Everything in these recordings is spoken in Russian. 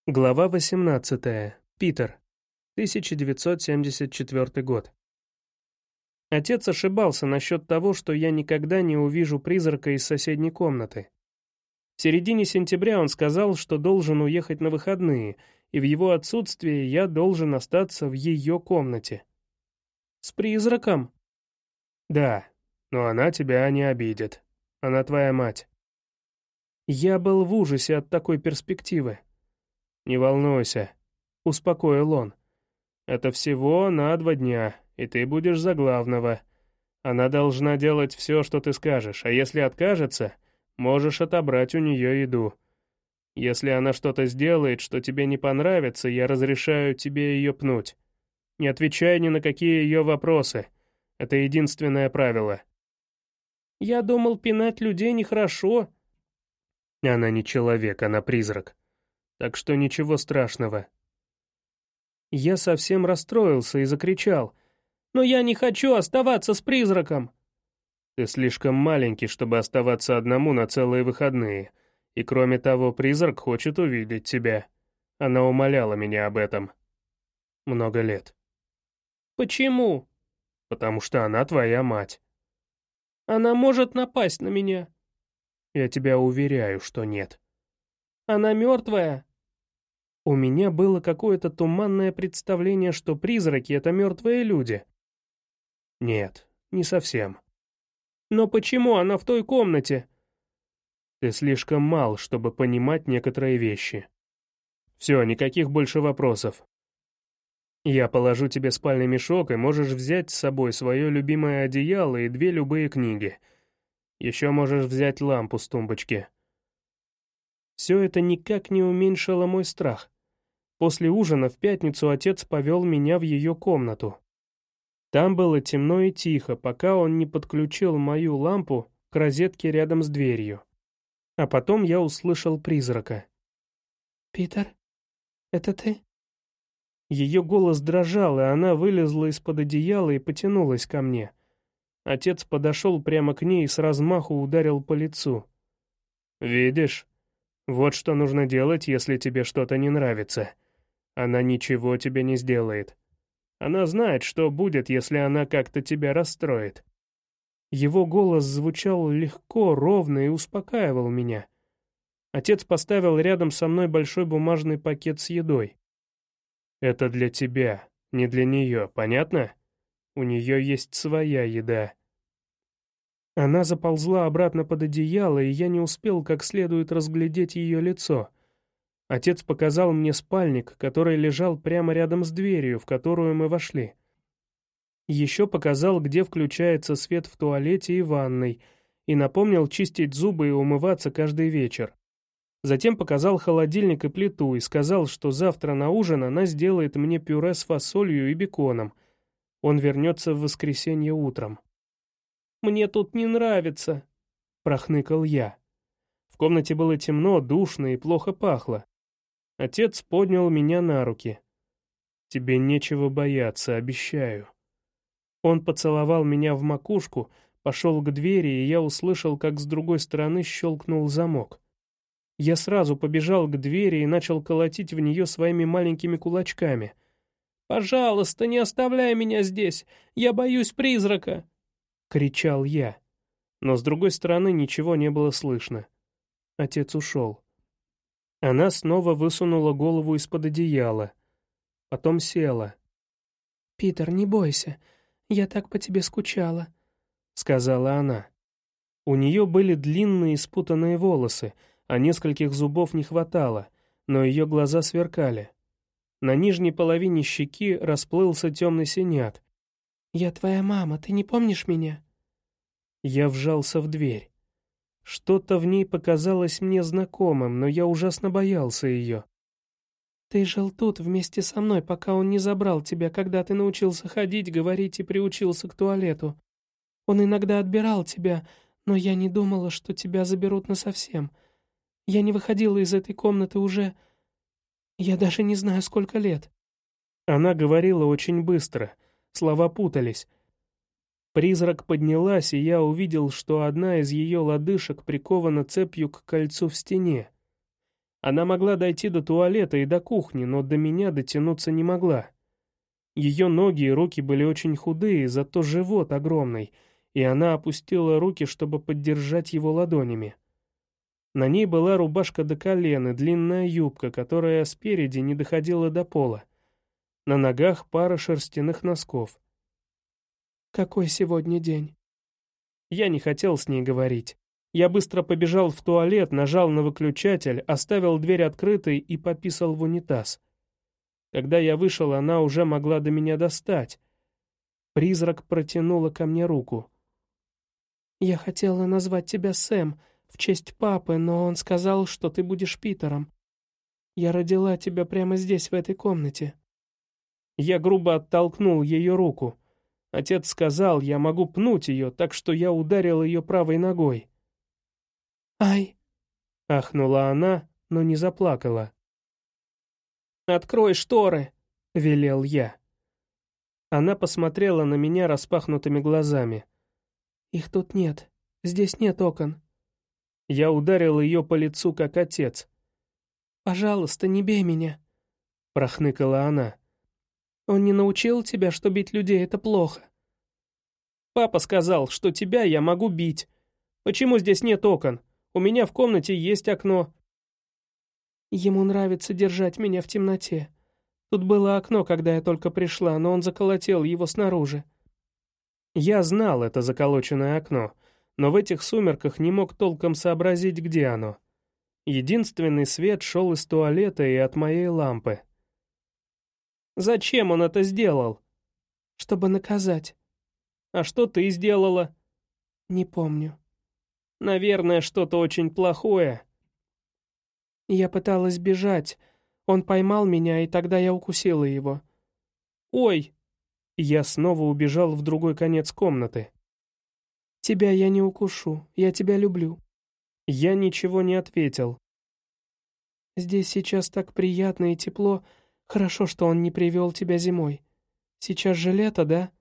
Глава 18. Питер. 1974 год. Отец ошибался насчет того, что я никогда не увижу призрака из соседней комнаты. В середине сентября он сказал, что должен уехать на выходные, и в его отсутствие я должен остаться в ее комнате. С призраком? Да, но она тебя не обидит. Она твоя мать. Я был в ужасе от такой перспективы. «Не волнуйся», — успокоил он. «Это всего на 2 дня, и ты будешь за главного. Она должна делать все, что ты скажешь, а если откажется, можешь отобрать у нее еду. Если она что-то сделает, что тебе не понравится, я разрешаю тебе ее пнуть. Не отвечай ни на какие ее вопросы. Это единственное правило». «Я думал, пинать людей нехорошо». «Она не человек, она призрак. Так что ничего страшного». Я совсем расстроился и закричал: «Но я не хочу оставаться с призраком!» «Ты слишком маленький, чтобы оставаться одному на целые выходные, и кроме того, призрак хочет увидеть тебя. Она умоляла меня об этом. Много лет». «Почему?» «Потому что она твоя мать». «Она может напасть на меня». «Я тебя уверяю, что нет». «Она мертвая?» У меня было какое-то туманное представление, что призраки — это мертвые люди. Нет, не совсем. Но почему она в той комнате? Ты слишком мал, чтобы понимать некоторые вещи. Все, никаких больше вопросов. Я положу тебе спальный мешок, и можешь взять с собой свое любимое одеяло и 2 любые книги. Еще можешь взять лампу с тумбочки. Все это никак не уменьшило мой страх. После ужина в пятницу отец повел меня в ее комнату. Там было темно и тихо, пока он не подключил мою лампу к розетке рядом с дверью. А потом я услышал призрака. «Питер, это ты?» Ее голос дрожал, и она вылезла из-под одеяла и потянулась ко мне. Отец подошел прямо к ней и с размаху ударил по лицу. «Видишь? Вот что нужно делать, если тебе что-то не нравится. Она ничего тебе не сделает. Она знает, что будет, если она как-то тебя расстроит». Его голос звучал легко, ровно и успокаивал меня. Отец поставил рядом со мной большой бумажный пакет с едой. «Это для тебя, не для нее, понятно? У нее есть своя еда». Она заползла обратно под одеяло, и я не успел как следует разглядеть ее лицо. Отец показал мне спальник, который лежал прямо рядом с дверью, в которую мы вошли. Еще показал, где включается свет в туалете и ванной, и напомнил чистить зубы и умываться каждый вечер. Затем показал холодильник и плиту и сказал, что завтра на ужин она сделает мне пюре с фасолью и беконом. Он вернется в воскресенье утром. «Мне тут не нравится», — прохныкал я. В комнате было темно, душно и плохо пахло. Отец поднял меня на руки. «Тебе нечего бояться, обещаю». Он поцеловал меня в макушку, пошел к двери, и я услышал, как с другой стороны щелкнул замок. Я сразу побежал к двери и начал колотить в нее своими маленькими кулачками. «Пожалуйста, не оставляй меня здесь! Я боюсь призрака!» — кричал я. Но с другой стороны ничего не было слышно. Отец ушел. Она снова высунула голову из-под одеяла. Потом села. «Питер, не бойся. Я так по тебе скучала», — сказала она. У нее были длинные спутанные волосы, а нескольких зубов не хватало, но ее глаза сверкали. На нижней половине щеки расплылся темный синяк. «Я твоя мама, ты не помнишь меня?» Я вжался в дверь. Что-то в ней показалось мне знакомым, но я ужасно боялся ее. «Ты жил тут вместе со мной, пока он не забрал тебя, когда ты научился ходить, говорить и приучился к туалету. Он иногда отбирал тебя, но я не думала, что тебя заберут насовсем. Я не выходила из этой комнаты уже... Я даже не знаю, сколько лет». Она говорила очень быстро, слова путались. Призрак поднялась, и я увидел, что одна из ее лодыжек прикована цепью к кольцу в стене. Она могла дойти до туалета и до кухни, но до меня дотянуться не могла. Ее ноги и руки были очень худые, зато живот огромный, и она опустила руки, чтобы поддержать его ладонями. На ней была рубашка до колен и длинная юбка, которая спереди не доходила до пола. На ногах пара шерстяных носков. «Какой сегодня день?» Я не хотел с ней говорить. Я быстро побежал в туалет, нажал на выключатель, оставил дверь открытой и пописал в унитаз. Когда я вышел, она уже могла до меня достать. Призрак протянула ко мне руку. «Я хотела назвать тебя Сэм в честь папы, но он сказал, что ты будешь Питером. Я родила тебя прямо здесь, в этой комнате». Я грубо оттолкнул ее руку. Отец сказал, я могу пнуть ее, так что я ударил ее правой ногой. «Ай!» — ахнула она, но не заплакала. «Открой шторы!» — велел я. Она посмотрела на меня распахнутыми глазами. «Их тут нет. Здесь нет окон». Я ударил ее по лицу, как отец. «Пожалуйста, не бей меня», — прохныкала она. «Он не научил тебя, что бить людей — это плохо». «Папа сказал, что тебя я могу бить. Почему здесь нет окон? У меня в комнате есть окно». Ему нравится держать меня в темноте. Тут было окно, когда я только пришла, но он заколотил его снаружи. Я знал это заколоченное окно, но в этих сумерках не мог толком сообразить, где оно. Единственный свет шел из туалета и от моей лампы. «Зачем он это сделал?» «Чтобы наказать». «А что ты сделала?» «Не помню». «Наверное, что-то очень плохое». Я пыталась бежать. Он поймал меня, и тогда я укусила его. «Ой!» Я снова убежал в другой конец комнаты. «Тебя я не укушу, я тебя люблю». Я ничего не ответил. «Здесь сейчас так приятно и тепло. Хорошо, что он не привел тебя зимой. Сейчас же лето, да?»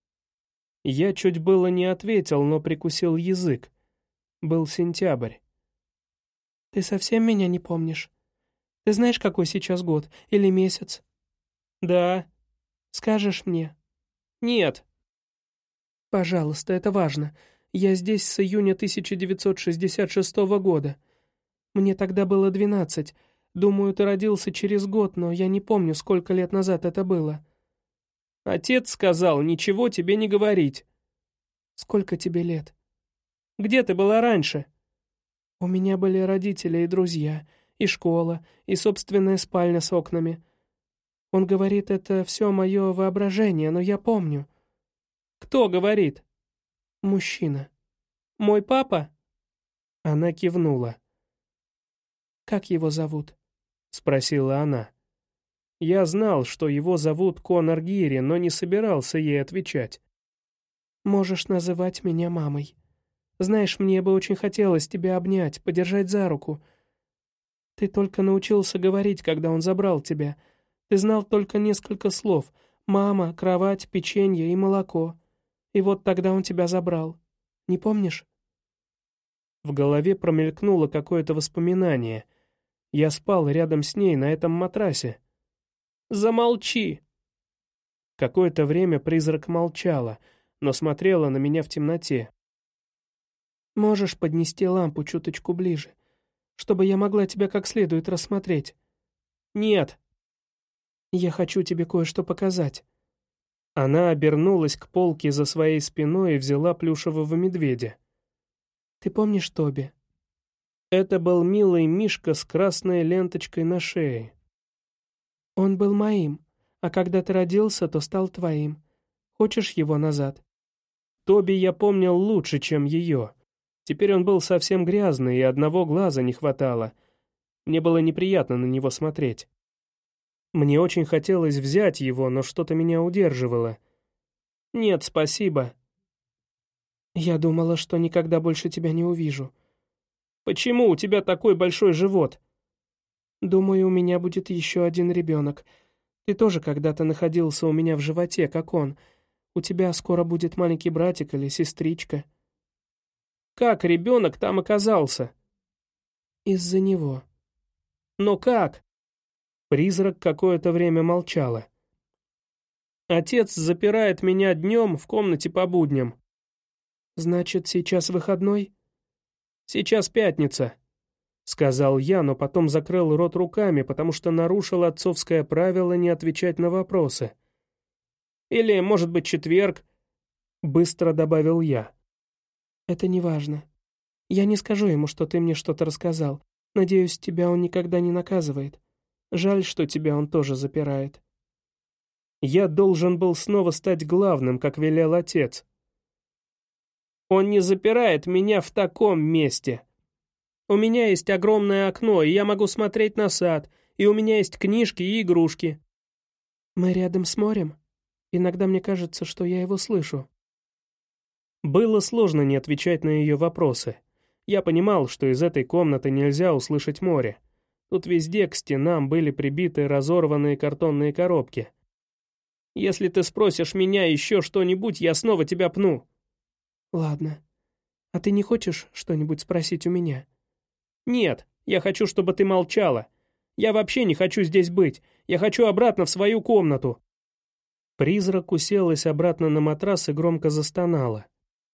Я чуть было не ответил, но прикусил язык. Был сентябрь. «Ты совсем меня не помнишь? Ты знаешь, какой сейчас год? Или месяц?» «Да». «Скажешь мне?» «Нет». «Пожалуйста, это важно. Я здесь с июня 1966 года. Мне тогда было 12. Думаю, ты родился через год, но я не помню, сколько лет назад это было». «Отец сказал, ничего тебе не говорить». «Сколько тебе лет?» «Где ты была раньше?» «У меня были родители и друзья, и школа, и собственная спальня с окнами. Он говорит, это все мое воображение, но я помню». «Кто говорит?» «Мужчина». «Мой папа?» Она кивнула. «Как его зовут?» — спросила она. Я знал, что его зовут Конор Гири, но не собирался ей отвечать. «Можешь называть меня мамой. Знаешь, мне бы очень хотелось тебя обнять, подержать за руку. Ты только научился говорить, когда он забрал тебя. Ты знал только несколько слов: мама, кровать, печенье и молоко. И вот тогда он тебя забрал. Не помнишь?» В голове промелькнуло какое-то воспоминание. Я спал рядом с ней на этом матрасе. «Замолчи!» Какое-то время призрак молчала, но смотрела на меня в темноте. «Можешь поднести лампу чуточку ближе, чтобы я могла тебя как следует рассмотреть?» «Нет». «Я хочу тебе кое-что показать». Она обернулась к полке за своей спиной и взяла плюшевого медведя. «Ты помнишь Тоби?» Это был милый мишка с красной ленточкой на шее. «Он был моим, а когда ты родился, то стал твоим. Хочешь его назад?» Тоби я помнил лучше, чем ее. Теперь он был совсем грязный, и одного глаза не хватало. Мне было неприятно на него смотреть. Мне очень хотелось взять его, но что-то меня удерживало. «Нет, спасибо». «Я думала, что никогда больше тебя не увижу». «Почему у тебя такой большой живот?» «Думаю, у меня будет еще один ребенок. Ты тоже когда-то находился у меня в животе, как он. У тебя скоро будет маленький братик или сестричка». «Как ребенок там оказался?» «Из-за него». «Но как?» Призрак какое-то время молчала. «Отец запирает меня днем в комнате по будням». «Значит, сейчас выходной?» «Сейчас пятница», — сказал я, но потом закрыл рот руками, потому что нарушил отцовское правило не отвечать на вопросы. «Или, может быть, четверг», — быстро добавил я. «Это не важно. Я не скажу ему, что ты мне что-то рассказал. Надеюсь, тебя он никогда не наказывает. Жаль, что тебя он тоже запирает». Я должен был снова стать главным, как велел отец. «Он не запирает меня в таком месте. У меня есть огромное окно, и я могу смотреть на сад, и у меня есть книжки и игрушки». «Мы рядом с морем? Иногда мне кажется, что я его слышу». Было сложно не отвечать на ее вопросы. Я понимал, что из этой комнаты нельзя услышать море. Тут везде к стенам были прибиты разорванные картонные коробки. «Если ты спросишь меня еще что-нибудь, я снова тебя пну». «Ладно. А ты не хочешь что-нибудь спросить у меня?» «Нет, я хочу, чтобы ты молчала. Я вообще не хочу здесь быть. Я хочу обратно в свою комнату». Призрак уселась обратно на матрас и громко застонала.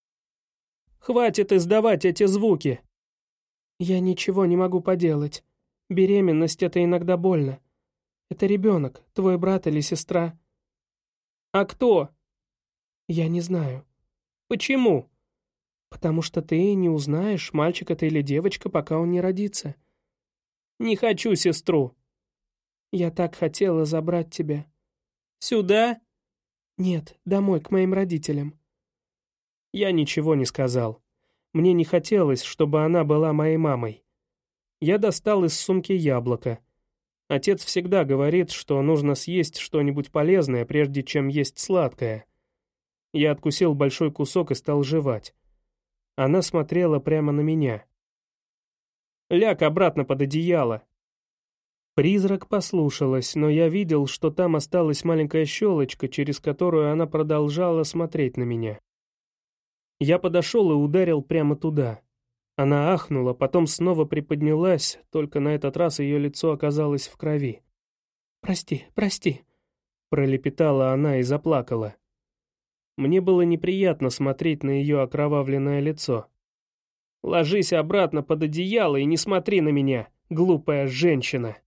«Хватит издавать эти звуки!» «Я ничего не могу поделать. Беременность — это иногда больно. Это ребенок, твой брат или сестра». «А кто?» «Я не знаю». «Почему?» «Потому что ты не узнаешь, мальчик это или девочка, пока он не родится». «Не хочу сестру». «Я так хотела забрать тебя». «Сюда?» «Нет, домой, к моим родителям». Я ничего не сказал. Мне не хотелось, чтобы она была моей мамой. Я достал из сумки яблоко. Отец всегда говорит, что нужно съесть что-нибудь полезное, прежде чем есть сладкое. Я откусил большой кусок и стал жевать. Она смотрела прямо на меня. «Ляг обратно под одеяло». Призрак послушалась, но я видел, что там осталась маленькая щелочка, через которую она продолжала смотреть на меня. Я подошел и ударил прямо туда. Она ахнула, потом снова приподнялась, только на этот раз ее лицо оказалось в крови. «Прости, прости», — пролепетала она и заплакала. Мне было неприятно смотреть на ее окровавленное лицо. «Ложись обратно под одеяло и не смотри на меня, глупая женщина!»